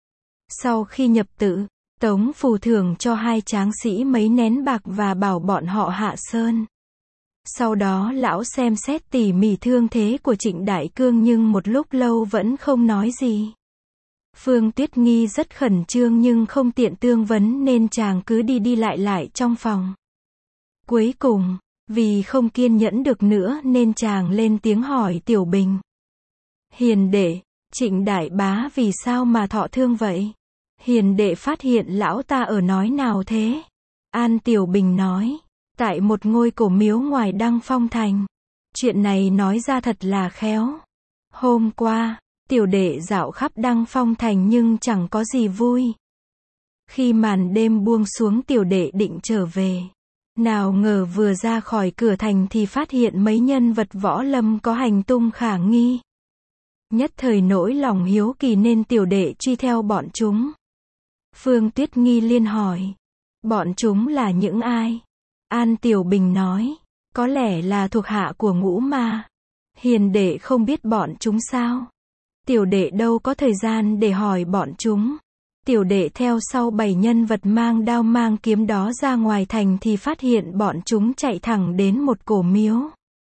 Sau khi nhập tự, Tống Phù thưởng cho hai tráng sĩ mấy nén bạc và bảo bọn họ hạ sơn. Sau đó lão xem xét tỉ mỉ thương thế của Trịnh Đại Cương nhưng một lúc lâu vẫn không nói gì. Phương Tuyết Nghi rất khẩn trương nhưng không tiện tương vấn nên chàng cứ đi đi lại lại trong phòng. Cuối cùng, vì không kiên nhẫn được nữa nên chàng lên tiếng hỏi Tiểu Bình. Hiền đệ, Trịnh đại bá vì sao mà thọ thương vậy? Hiền đệ phát hiện lão ta ở nói nào thế? An Tiểu Bình nói, tại một ngôi cổ miếu ngoài Đăng Phong Thành. Chuyện này nói ra thật là khéo. Hôm qua, tiểu đệ dạo khắp Đăng Phong Thành nhưng chẳng có gì vui. Khi màn đêm buông xuống tiểu đệ định trở về. Nào ngờ vừa ra khỏi cửa thành thì phát hiện mấy nhân vật võ lâm có hành tung khả nghi. Nhất thời nỗi lòng hiếu kỳ nên tiểu đệ truy theo bọn chúng. Phương Tuyết Nghi liên hỏi. Bọn chúng là những ai? An Tiểu Bình nói. Có lẽ là thuộc hạ của Ngũ Ma. Hiền đệ không biết bọn chúng sao? Tiểu đệ đâu có thời gian để hỏi bọn chúng. Tiểu đệ theo sau bảy nhân vật mang đao mang kiếm đó ra ngoài thành thì phát hiện bọn chúng chạy thẳng đến một cổ miếu.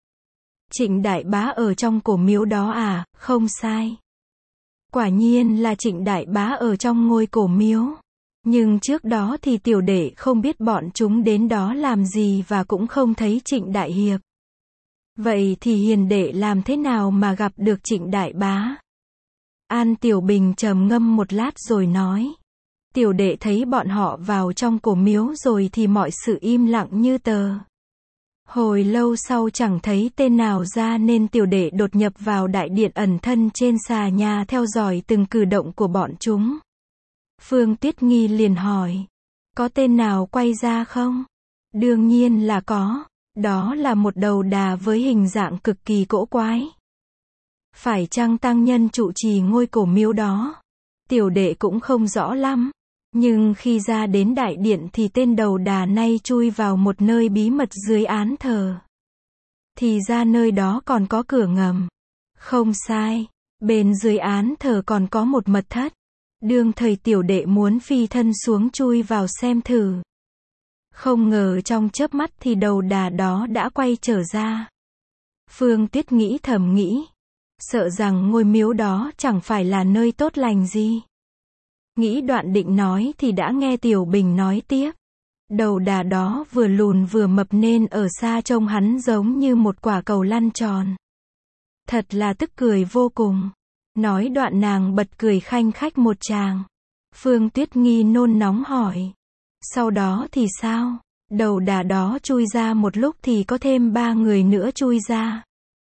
Trịnh đại bá ở trong cổ miếu đó à? Không sai. Quả nhiên là Trịnh đại bá ở trong ngôi cổ miếu. Nhưng trước đó thì tiểu đệ không biết bọn chúng đến đó làm gì và cũng không thấy Trịnh đại hiệp. Vậy thì hiền đệ làm thế nào mà gặp được Trịnh đại bá? An Tiểu Bình trầm ngâm một lát rồi nói. Tiểu đệ thấy bọn họ vào trong cổ miếu rồi thì mọi sự im lặng như tờ. Hồi lâu sau chẳng thấy tên nào ra nên tiểu đệ đột nhập vào đại điện ẩn thân trên xà nhà theo dõi từng cử động của bọn chúng. Phương Tuyết Nghi liền hỏi. Có tên nào quay ra không? Đương nhiên là có. Đó là một đầu đà với hình dạng cực kỳ cỗ quái. Phải chăng tăng nhân trụ trì ngôi cổ miếu đó? Tiểu đệ cũng không rõ lắm. Nhưng khi ra đến đại điện thì tên đầu đà nay chui vào một nơi bí mật dưới án thờ. Thì ra nơi đó còn có cửa ngầm. Không sai. Bên dưới án thờ còn có một mật thất. Đương thời tiểu đệ muốn phi thân xuống chui vào xem thử. Không ngờ trong chớp mắt thì đầu đà đó đã quay trở ra. Phương Tuyết nghĩ thầm nghĩ. Sợ rằng ngôi miếu đó chẳng phải là nơi tốt lành gì. Nghĩ đoạn định nói thì đã nghe Tiểu Bình nói tiếp. Đầu đà đó vừa lùn vừa mập nên ở xa trông hắn giống như một quả cầu lăn tròn. Thật là tức cười vô cùng. Nói đoạn nàng bật cười khanh khách một tràng. Phương Tuyết Nghi nôn nóng hỏi. Sau đó thì sao? Đầu đà đó chui ra một lúc thì có thêm ba người nữa chui ra.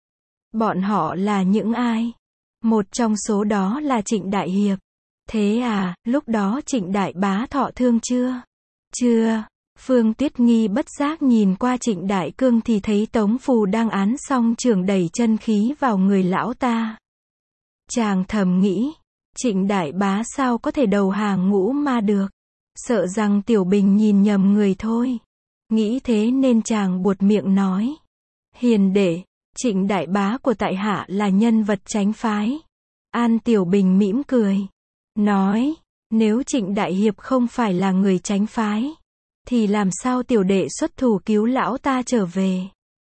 Bọn họ là những ai? Một trong số đó là Trịnh đại hiệp. Thế à, lúc đó Trịnh đại bá thọ thương chưa? Chưa. Phương Tuyết Nghi bất giác nhìn qua Trịnh Đại Cương thì thấy Tống Phù đang án song trường đẩy chân khí vào người lão ta. Chàng thầm nghĩ, Trịnh đại bá sao có thể đầu hàng Ngũ Ma được? Sợ rằng Tiểu Bình nhìn nhầm người thôi. Nghĩ thế nên chàng buột miệng nói. Hiền đệ, Trịnh đại bá của tại hạ là nhân vật chánh phái. An Tiểu Bình mỉm cười. Nói, nếu Trịnh đại hiệp không phải là người chánh phái, thì làm sao tiểu đệ xuất thủ cứu lão ta trở về.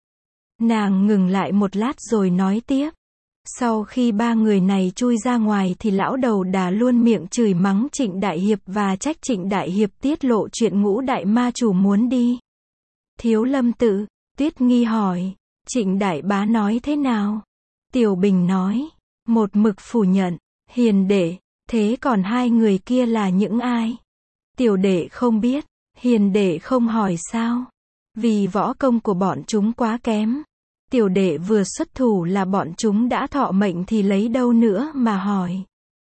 Nàng ngừng lại một lát rồi nói tiếp. Sau khi ba người này chui ra ngoài thì lão đầu đà luôn miệng chửi mắng Trịnh Đại Hiệp và trách Trịnh Đại Hiệp tiết lộ chuyện Ngũ đại ma chủ muốn đi Thiếu Lâm tự. Tuyết Nghi hỏi, Trịnh Đại Bá nói thế nào? Tiểu Bình nói, một mực phủ nhận. Hiền đệ, thế còn hai người kia là những ai? Tiểu đệ không biết. Hiền đệ không hỏi sao? Vì võ công của bọn chúng quá kém. Tiểu đệ vừa xuất thủ là bọn chúng đã thọ mệnh thì lấy đâu nữa mà hỏi.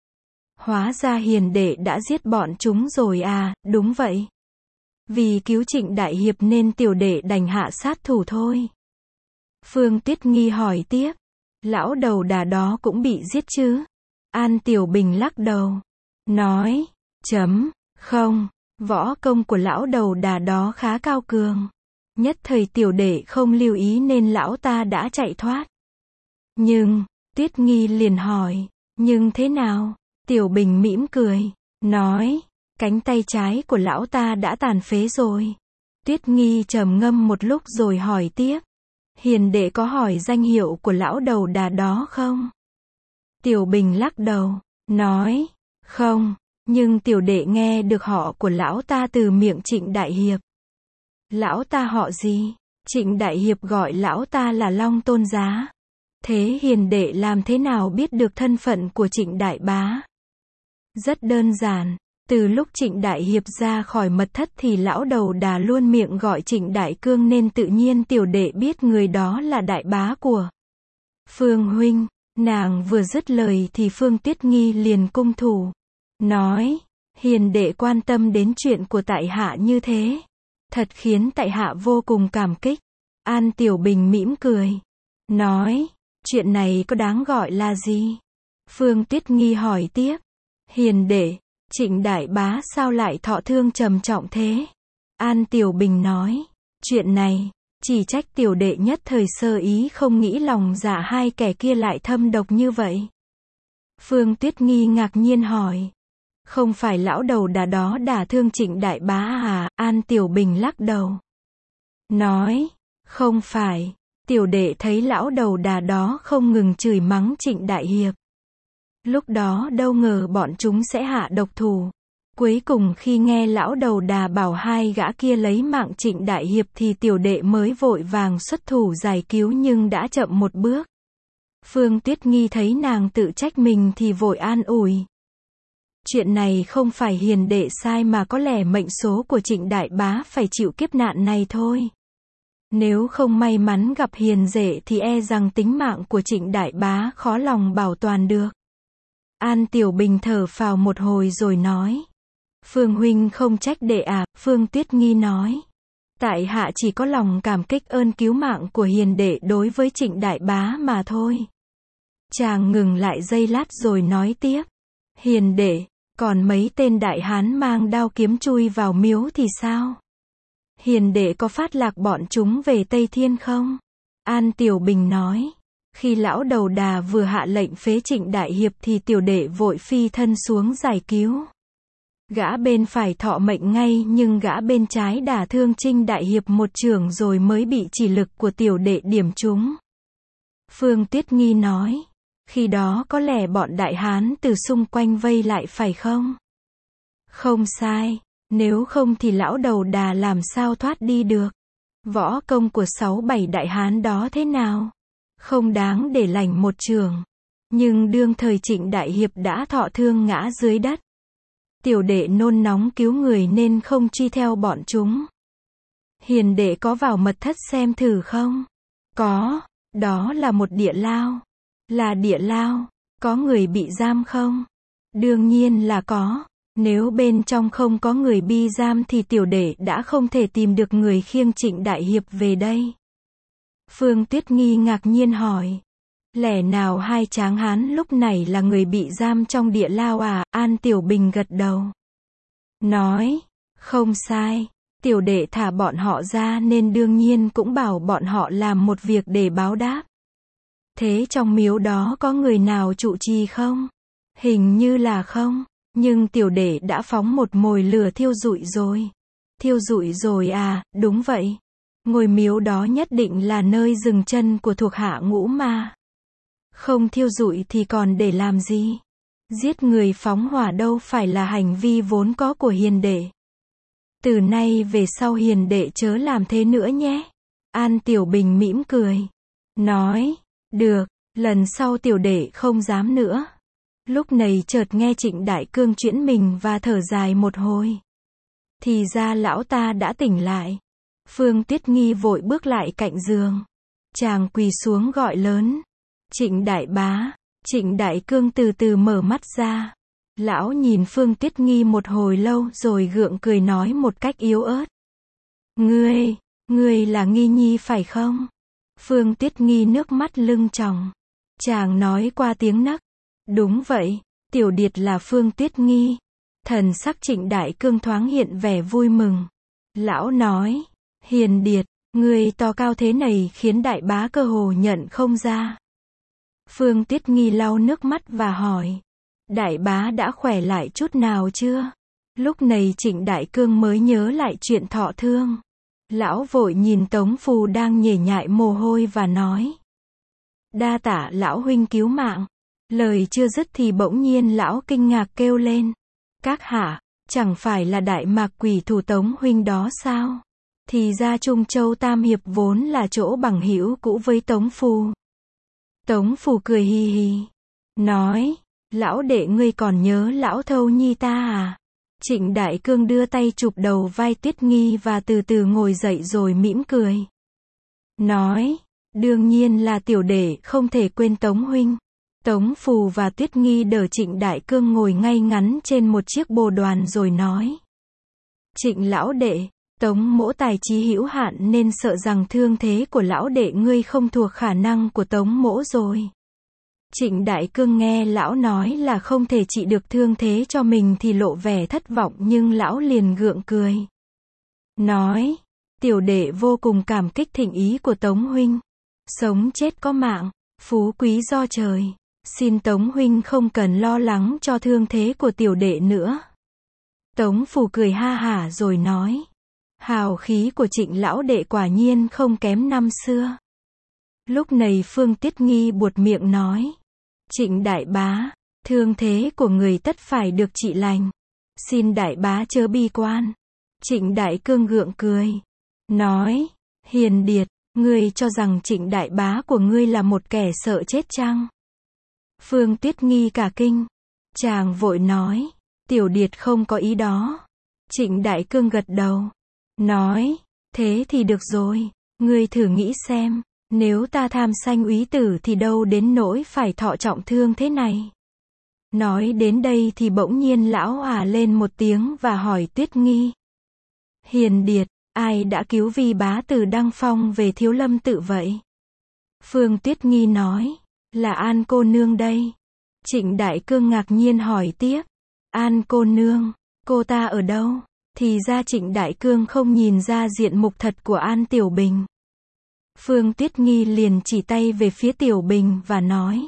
Hóa ra hiền đệ đã giết bọn chúng rồi à? Đúng vậy. Vì cứu Trịnh Đại Hiệp nên tiểu đệ đành hạ sát thủ thôi. Phương Tuyết Nghi hỏi tiếp. Lão đầu đà đó cũng bị giết chứ? An Tiểu Bình lắc đầu. Nói. Chấm. Không. Võ công của lão đầu đà đó khá cao cường. Nhất thời tiểu đệ không lưu ý nên lão ta đã chạy thoát. Nhưng, Tuyết Nghi liền hỏi. Nhưng thế nào? Tiểu Bình mỉm cười. Nói. Cánh tay trái của lão ta đã tàn phế rồi. Tuyết Nghi trầm ngâm một lúc rồi hỏi tiếp. Hiền đệ có hỏi danh hiệu của lão đầu đà đó không? Tiểu Bình lắc đầu. Nói. Không. Nhưng tiểu đệ nghe được họ của lão ta từ miệng Trịnh Đại Hiệp. Lão ta họ gì? Trịnh Đại Hiệp gọi lão ta là Long Tôn Giá. Thế hiền đệ làm thế nào biết được thân phận của Trịnh Đại Bá? Rất đơn giản. Từ lúc Trịnh Đại Hiệp ra khỏi mật thất thì lão đầu đà luôn miệng gọi Trịnh Đại Cương nên tự nhiên tiểu đệ biết người đó là đại bá của Phương huynh. Nàng vừa dứt lời thì Phương Tuyết Nghi liền cung thủ. Nói. Hiền đệ quan tâm đến chuyện của tại hạ như thế. Thật khiến tại hạ vô cùng cảm kích. An Tiểu Bình mỉm cười. Nói. Chuyện này có đáng gọi là gì? Phương Tuyết Nghi hỏi tiếp. Hiền đệ. Trịnh Đại Bá sao lại thọ thương trầm trọng thế? An Tiểu Bình nói. Chuyện này. Chỉ trách tiểu đệ nhất thời sơ ý không nghĩ lòng dạ hai kẻ kia lại thâm độc như vậy. Phương Tuyết Nghi ngạc nhiên hỏi. Không phải lão đầu đà đó đả thương Trịnh Đại Bá à? An Tiểu Bình lắc đầu. Nói. Không phải. Tiểu đệ thấy lão đầu đà đó không ngừng chửi mắng Trịnh Đại Hiệp. Lúc đó đâu ngờ bọn chúng sẽ hạ độc thủ. Cuối cùng khi nghe lão đầu đà bảo hai gã kia lấy mạng Trịnh Đại Hiệp thì tiểu đệ mới vội vàng xuất thủ giải cứu nhưng đã chậm một bước. Phương Tuyết Nghi thấy nàng tự trách mình thì vội an ủi. Chuyện này không phải hiền đệ sai mà có lẽ mệnh số của Trịnh Đại Bá phải chịu kiếp nạn này thôi. Nếu không may mắn gặp hiền đệ thì e rằng tính mạng của Trịnh Đại Bá khó lòng bảo toàn được. An Tiểu Bình thở phào một hồi rồi nói. Phương huynh không trách đệ à? Phương Tuyết Nghi nói. Tại hạ chỉ có lòng cảm kích ơn cứu mạng của hiền đệ đối với Trịnh Đại Bá mà thôi. Chàng ngừng lại giây lát rồi nói tiếp. Hiền đệ, còn mấy tên đại hán mang đao kiếm chui vào miếu thì sao? Hiền đệ có phát lạc bọn chúng về Tây Thiên không? An Tiểu Bình nói. Khi lão đầu đà vừa hạ lệnh phế Trịnh Đại Hiệp thì tiểu đệ vội phi thân xuống giải cứu. Gã bên phải thọ mệnh ngay nhưng gã bên trái đả thương Trịnh Đại Hiệp một chưởng rồi mới bị chỉ lực của tiểu đệ điểm trúng. Phương Tuyết Nghi nói. Khi đó có lẽ bọn đại hán từ xung quanh vây lại phải không? Không sai. Nếu không thì lão đầu đà làm sao thoát đi được? Võ công của sáu bảy đại hán đó thế nào? Không đáng để lành một chưởng. Nhưng đương thời Trịnh Đại Hiệp đã thọ thương ngã dưới đất. Tiểu đệ nôn nóng cứu người nên không truy theo bọn chúng. Hiền đệ có vào mật thất xem thử không? Có. Đó là một địa lao. Là địa lao. Có người bị giam không? Đương nhiên là có. Nếu bên trong không có người bị giam thì tiểu đệ đã không thể tìm được người khiêng Trịnh Đại Hiệp về đây. Phương Tuyết Nghi ngạc nhiên hỏi. Lẽ nào hai tráng hán lúc này là người bị giam trong địa lao à? An Tiểu Bình gật đầu. Nói. Không sai. Tiểu đệ thả bọn họ ra nên đương nhiên cũng bảo bọn họ làm một việc để báo đáp. Thế trong miếu đó có người nào trụ trì không? Hình như là không. Nhưng tiểu đệ đã phóng một mồi lửa thiêu rụi rồi. Thiêu rụi rồi à, đúng vậy. Ngôi miếu đó nhất định là nơi dừng chân của thuộc hạ Ngũ Ma. Không thiêu rụi thì còn để làm gì? Giết người phóng hỏa đâu phải là hành vi vốn có của hiền đệ. Từ nay về sau hiền đệ chớ làm thế nữa nhé. An Tiểu Bình mỉm cười. Nói, được, lần sau tiểu đệ không dám nữa. Lúc này chợt nghe Trịnh Đại Cương chuyển mình và thở dài một hồi. Thì ra lão ta đã tỉnh lại. Phương Tuyết Nghi vội bước lại cạnh giường. Chàng quỳ xuống gọi lớn. Trịnh Đại Bá. Trịnh Đại Cương từ từ mở mắt ra. Lão nhìn Phương Tuyết Nghi một hồi lâu rồi gượng cười nói một cách yếu ớt. Ngươi, ngươi là Nghi Nhi phải không? Phương Tuyết Nghi nước mắt lưng tròng. Chàng nói qua tiếng nấc. Đúng vậy, tiểu điệt là Phương Tuyết Nghi. Thần sắc Trịnh Đại Cương thoáng hiện vẻ vui mừng. Lão nói, hiền điệt, ngươi to cao thế này khiến đại bá cơ hồ nhận không ra. Phương Tuyết Nghi lau nước mắt và hỏi, đại bá đã khỏe lại chút nào chưa? Lúc này Trịnh Đại Cương mới nhớ lại chuyện thọ thương. Lão vội nhìn Tống Phù đang nhễ nhại mồ hôi và nói, đa tạ lão huynh cứu mạng. Lời chưa dứt thì bỗng nhiên lão kinh ngạc kêu lên, các hạ, chẳng phải là đại mạc quỷ thủ Tống huynh đó sao? Thì ra Trung Châu Tam Hiệp vốn là chỗ bằng hữu cũ với Tống Phù. Tống Phù cười hì hì, nói, lão đệ ngươi còn nhớ lão Thâu Nhi ta à? Trịnh Đại Cương đưa tay chụp đầu vai Tuyết Nghi và từ từ ngồi dậy rồi mỉm cười. Nói, đương nhiên là tiểu đệ không thể quên Tống huynh. Tống Phù và Tuyết Nghi đỡ Trịnh Đại Cương ngồi ngay ngắn trên một chiếc bồ đoàn rồi nói. Trịnh lão đệ, Tống mỗ tài trí hữu hạn nên sợ rằng thương thế của lão đệ ngươi không thuộc khả năng của Tống mỗ rồi. Trịnh Đại Cương nghe lão nói là không thể trị được thương thế cho mình thì lộ vẻ thất vọng nhưng lão liền gượng cười. Nói, tiểu đệ vô cùng cảm kích thỉnh ý của Tống huynh. Sống chết có mạng, phú quý do trời. Xin Tống huynh không cần lo lắng cho thương thế của tiểu đệ nữa. Tống Phù cười ha hả rồi nói. Hào khí của Trịnh lão đệ quả nhiên không kém năm xưa. Lúc này Phương Tuyết Nghi buột miệng nói. Trịnh đại bá, thương thế của người tất phải được trị lành. Xin đại bá chớ bi quan. Trịnh Đại Cương gượng cười. Nói, hiền điệt, ngươi cho rằng Trịnh đại bá của ngươi là một kẻ sợ chết chăng? Phương Tuyết Nghi cả kinh. Chàng vội nói, tiểu điệt không có ý đó. Trịnh Đại Cương gật đầu. Nói, thế thì được rồi, ngươi thử nghĩ xem, nếu ta tham sanh úy tử thì đâu đến nỗi phải thọ trọng thương thế này. Nói đến đây thì bỗng nhiên lão ả lên một tiếng và hỏi Tuyết Nghi. Hiền điệt, ai đã cứu vi bá từ Đăng Phong về Thiếu Lâm tự vậy? Phương Tuyết Nghi nói, là An cô nương đây. Trịnh Đại Cương ngạc nhiên hỏi tiếp, An cô nương, cô ta ở đâu? Thì ra Trịnh Đại Cương không nhìn ra diện mục thật của An Tiểu Bình. Phương Tuyết Nghi liền chỉ tay về phía Tiểu Bình và nói,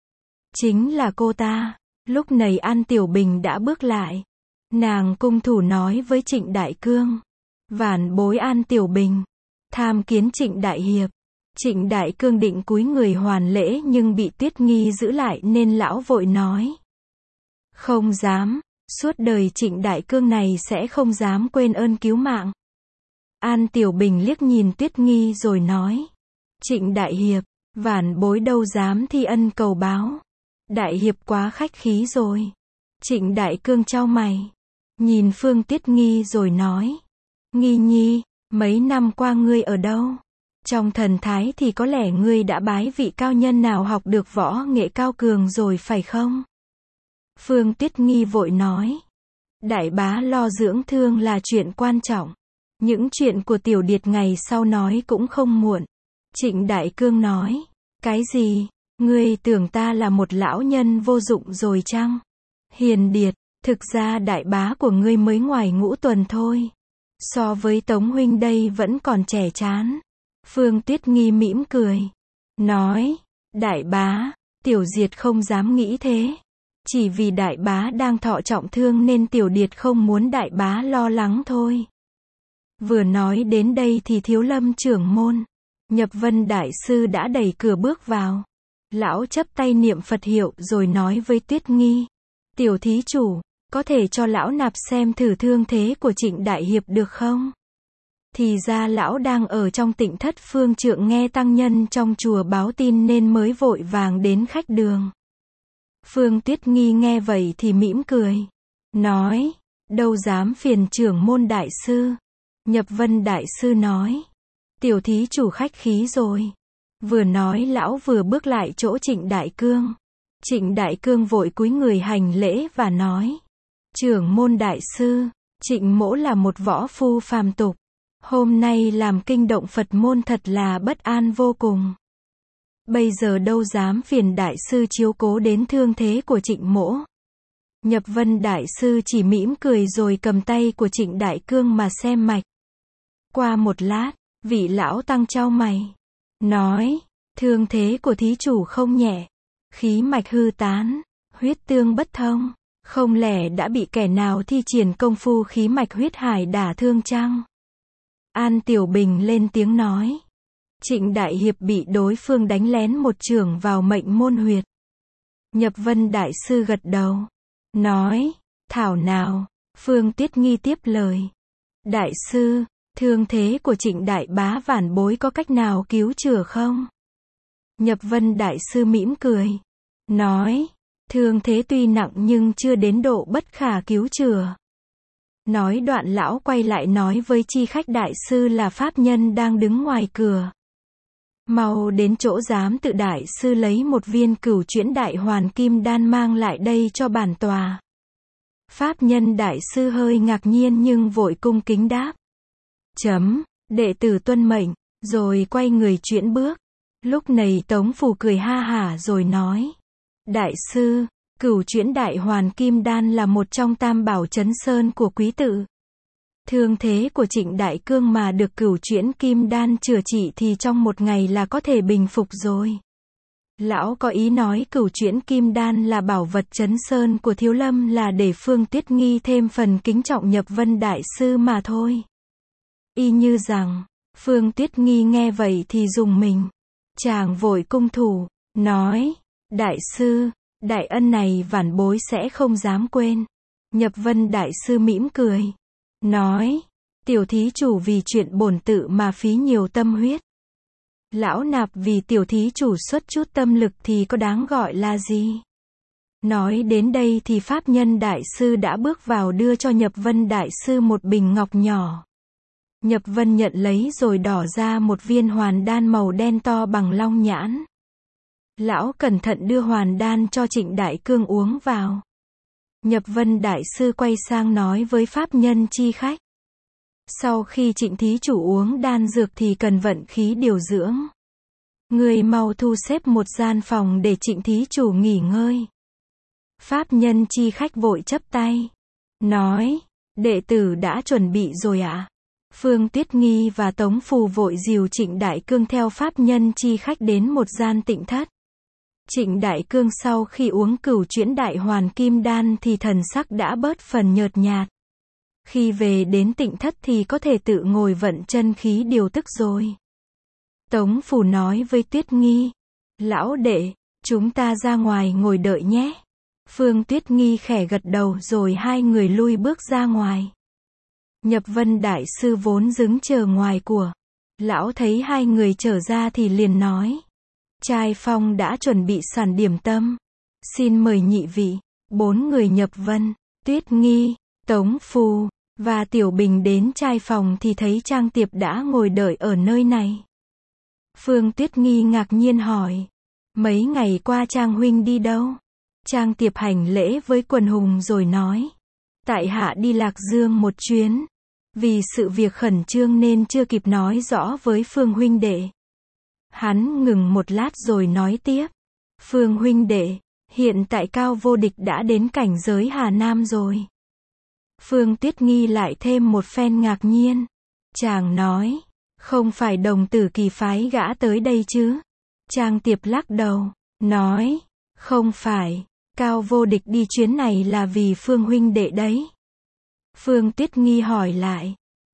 chính là cô ta. Lúc này An Tiểu Bình đã bước lại. Nàng cung thủ nói với Trịnh Đại Cương, vạn bối An Tiểu Bình, tham kiến Trịnh Đại Hiệp. Trịnh Đại Cương định cúi người hoàn lễ nhưng bị Tuyết Nghi giữ lại nên lão vội nói, không dám, suốt đời Trịnh Đại Cương này sẽ không dám quên ơn cứu mạng. An Tiểu Bình liếc nhìn Tuyết Nghi rồi nói, Trịnh Đại Hiệp, vạn bối đâu dám thi ân cầu báo. Đại Hiệp quá khách khí rồi. Trịnh Đại Cương chau mày, nhìn Phương Tuyết Nghi rồi nói, Nghi Nhi, mấy năm qua ngươi ở đâu? Trong thần thái thì có lẽ ngươi đã bái vị cao nhân nào học được võ nghệ cao cường rồi phải không? Phương Tuyết Nghi vội nói, đại bá lo dưỡng thương là chuyện quan trọng. Những chuyện của tiểu điệt ngày sau nói cũng không muộn. Trịnh Đại Cương nói, cái gì? Ngươi tưởng ta là một lão nhân vô dụng rồi chăng? Hiền điệt, thực ra đại bá của ngươi mới ngoài ngũ tuần thôi. So với Tống huynh đây vẫn còn trẻ chán. Phương Tuyết Nghi mỉm cười. Nói, đại bá, tiểu diệt không dám nghĩ thế. Chỉ vì đại bá đang thọ trọng thương nên tiểu điệt không muốn đại bá lo lắng thôi. Vừa nói đến đây thì Thiếu Lâm trưởng môn, Nhập Vân Đại Sư đã đẩy cửa bước vào. Lão chắp tay niệm Phật hiệu rồi nói với Tuyết Nghi. Tiểu thí chủ, có thể cho lão nạp xem thử thương thế của Trịnh Đại Hiệp được không? Thì ra lão đang ở trong Tịnh Thất Phương Trượng nghe tăng nhân trong chùa báo tin nên mới vội vàng đến khách đường. Phương Tuyết Nghi nghe vậy thì mỉm cười. Nói, đâu dám phiền trưởng môn đại sư. Nhập Vân Đại Sư nói, tiểu thí chủ khách khí rồi. Vừa nói lão vừa bước lại chỗ Trịnh Đại Cương. Trịnh Đại Cương vội cúi người hành lễ và nói, trưởng môn đại sư, Trịnh mỗ là một võ phu phàm tục. Hôm nay làm kinh động Phật môn thật là bất an vô cùng. Bây giờ đâu dám phiền đại sư chiếu cố đến thương thế của Trịnh mỗ. Nhập Vân Đại Sư chỉ mỉm cười rồi cầm tay của Trịnh Đại Cương mà xem mạch. Qua một lát, vị lão tăng chau mày. Nói, thương thế của thí chủ không nhẹ. Khí mạch hư tán, huyết tương bất thông. Không lẽ đã bị kẻ nào thi triển công phu khí mạch huyết hải đả thương chăng? An Tiểu Bình lên tiếng nói. Trịnh Đại Hiệp bị đối phương đánh lén một chưởng vào mệnh môn huyệt. Nhập Vân Đại Sư gật đầu. Nói, thảo nào, Phương Tiết Nghi tiếp lời. Đại sư, thương thế của Trịnh Đại Bá vản bối có cách nào cứu chữa không? Nhập Vân Đại Sư mỉm cười. Nói, thương thế tuy nặng nhưng chưa đến độ bất khả cứu chữa. Nói đoạn lão quay lại nói với chi khách đại sư là pháp nhân đang đứng ngoài cửa. Mau đến chỗ giám tự đại sư lấy một viên cửu chuyển đại hoàn kim đan mang lại đây cho bản tòa. Pháp nhân đại sư hơi ngạc nhiên nhưng vội cung kính đáp. Chấm, đệ tử tuân mệnh, rồi quay người chuyển bước. Lúc này Tống Phù cười ha hả rồi nói. Đại sư, cửu chuyển đại hoàn kim đan là một trong tam bảo chấn sơn của quý tự. Thương thế của Trịnh Đại Cương mà được cửu chuyển kim đan chữa trị thì trong một ngày là có thể bình phục rồi. Lão có ý nói cửu chuyển kim đan là bảo vật chấn sơn của Thiếu Lâm là để Phương Tuyết Nghi thêm phần kính trọng Nhập Vân Đại Sư mà thôi. Y như rằng, Phương Tuyết Nghi nghe vậy thì rùng mình. Chàng vội cung thủ, nói, Đại sư, đại ân này vản bối sẽ không dám quên. Nhập Vân Đại Sư mỉm cười. Nói, tiểu thí chủ vì chuyện bổn tự mà phí nhiều tâm huyết. Lão nạp vì tiểu thí chủ xuất chút tâm lực thì có đáng gọi là gì? Nói đến đây thì Pháp Nhân Đại Sư đã bước vào đưa cho Nhập Vân Đại Sư một bình ngọc nhỏ. Nhập Vân nhận lấy rồi đỏ ra một viên hoàn đan màu đen to bằng long nhãn. Lão cẩn thận đưa hoàn đan cho Trịnh Đại Cương uống vào. Nhập Vân Đại Sư quay sang nói với pháp nhân chi khách. Sau khi Trịnh thí chủ uống đan dược thì cần vận khí điều dưỡng. Người mau thu xếp một gian phòng để Trịnh thí chủ nghỉ ngơi. Pháp nhân chi khách vội chắp tay. Nói, đệ tử đã chuẩn bị rồi ạ. À? Phương Tuyết Nghi và Tống Phù vội dìu Trịnh Đại Cương theo pháp nhân chi khách đến một gian tịnh thất. Trịnh Đại Cương sau khi uống cửu chuyển đại hoàn kim đan thì thần sắc đã bớt phần nhợt nhạt. Khi về đến tịnh thất thì có thể tự ngồi vận chân khí điều tức rồi. Tống Phù nói với Tuyết Nghi. Lão đệ, chúng ta ra ngoài ngồi đợi nhé. Phương Tuyết Nghi khẽ gật đầu rồi hai người lui bước ra ngoài. Nhập Vân Đại Sư vốn đứng chờ ngoài của. Lão thấy hai người trở ra thì liền nói. Trai Phong đã chuẩn bị sẵn điểm tâm. Xin mời nhị vị. Bốn người Nhập Vân, Tuyết Nghi, Tống Phù và Tiểu Bình đến trai phòng thì thấy Trang Tiệp đã ngồi đợi ở nơi này. Phương Tuyết Nghi ngạc nhiên hỏi. Mấy ngày qua Trang huynh đi đâu? Trang Tiệp hành lễ với quần hùng rồi nói. Tại hạ đi Lạc Dương một chuyến. Vì sự việc khẩn trương nên chưa kịp nói rõ với Phương huynh đệ. Hắn ngừng một lát rồi nói tiếp. Phương huynh đệ, hiện tại Cao Vô Địch đã đến cảnh giới Hà Nam rồi. Phương Tuyết Nghi lại thêm một phen ngạc nhiên. Chàng nói, không phải Đồng Tử Kỳ phái gã tới đây chứ? Trang Tiệp lắc đầu, nói, không phải, Cao Vô Địch đi chuyến này là vì Phương huynh đệ đấy. Phương Tuyết Nghi hỏi lại,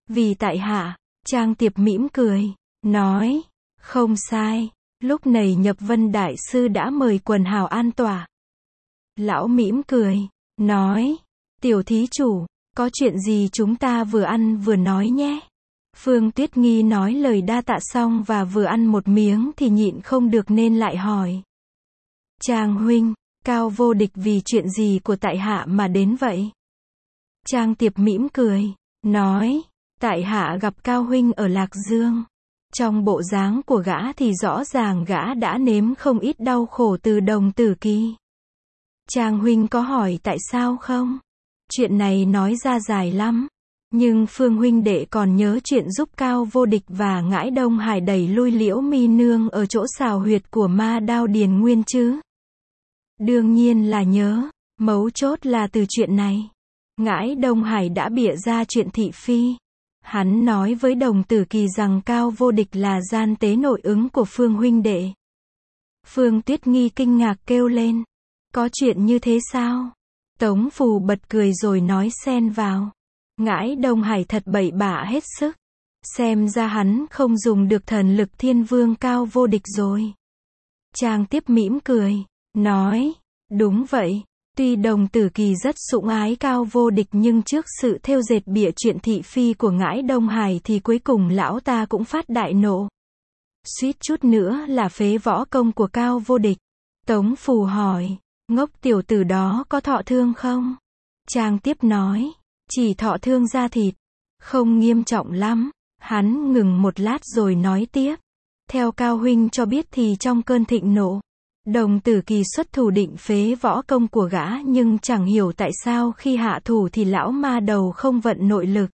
Vì tại hạ, Trang Tiệp mỉm cười, nói, không sai, lúc này Nhập Vân Đại Sư đã mời quần hào an tọa. Lão mỉm cười, nói, tiểu thí chủ, có chuyện gì chúng ta vừa ăn vừa nói nhé. Phương Tuyết Nghi nói lời đa tạ xong và vừa ăn một miếng thì nhịn không được nên lại hỏi. Trang huynh, Cao Vô Địch vì chuyện gì của tại hạ mà đến vậy? Trang Tiệp mỉm cười, nói, tại hạ gặp Cao huynh ở Lạc Dương. Trong bộ dáng của gã thì rõ ràng gã đã nếm không ít đau khổ từ Đồng Tử Kỳ. Trang huynh có hỏi tại sao không? Chuyện này nói ra dài lắm. Nhưng Phương huynh đệ còn nhớ chuyện giúp Cao Vô Địch và Ngãi Đông Hải đẩy lui Liễu Mi Nương ở chỗ xào huyệt của Ma Đao Điền Nguyên chứ? Đương nhiên là nhớ, mấu chốt là từ chuyện này. Ngãi Đông Hải đã bịa ra chuyện thị phi. Hắn nói với Đồng Tử Kỳ rằng Cao Vô Địch là gian tế nội ứng của Phương huynh đệ. Phương Tuyết Nghi kinh ngạc kêu lên. Có chuyện như thế sao? Tống Phù bật cười rồi nói xen vào. Ngãi Đông Hải thật bậy bạ hết sức. Xem ra hắn không dùng được thần lực thiên vương Cao Vô Địch rồi. Trang Tiếp mỉm cười, nói, đúng vậy. Tuy Đồng Tử Kỳ rất sủng ái Cao Vô Địch nhưng trước sự thêu dệt bịa chuyện thị phi của Ngãi Đông Hải thì cuối cùng lão ta cũng phát đại nộ. Suýt chút nữa là phế võ công của Cao Vô Địch. Tống Phù hỏi, ngốc tiểu tử đó có thọ thương không? Trang Tiếp nói, chỉ thọ thương da thịt, không nghiêm trọng lắm. Hắn ngừng một lát rồi nói tiếp. Theo Cao huynh cho biết thì trong cơn thịnh nộ, Đồng Tử Kỳ xuất thủ định phế võ công của gã nhưng chẳng hiểu tại sao khi hạ thủ thì lão ma đầu không vận nội lực.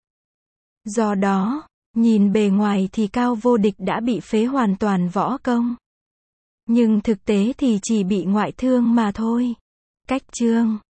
Do đó, nhìn bề ngoài thì Cao Vô Địch đã bị phế hoàn toàn võ công. Nhưng thực tế thì chỉ bị ngoại thương mà thôi. Cách chương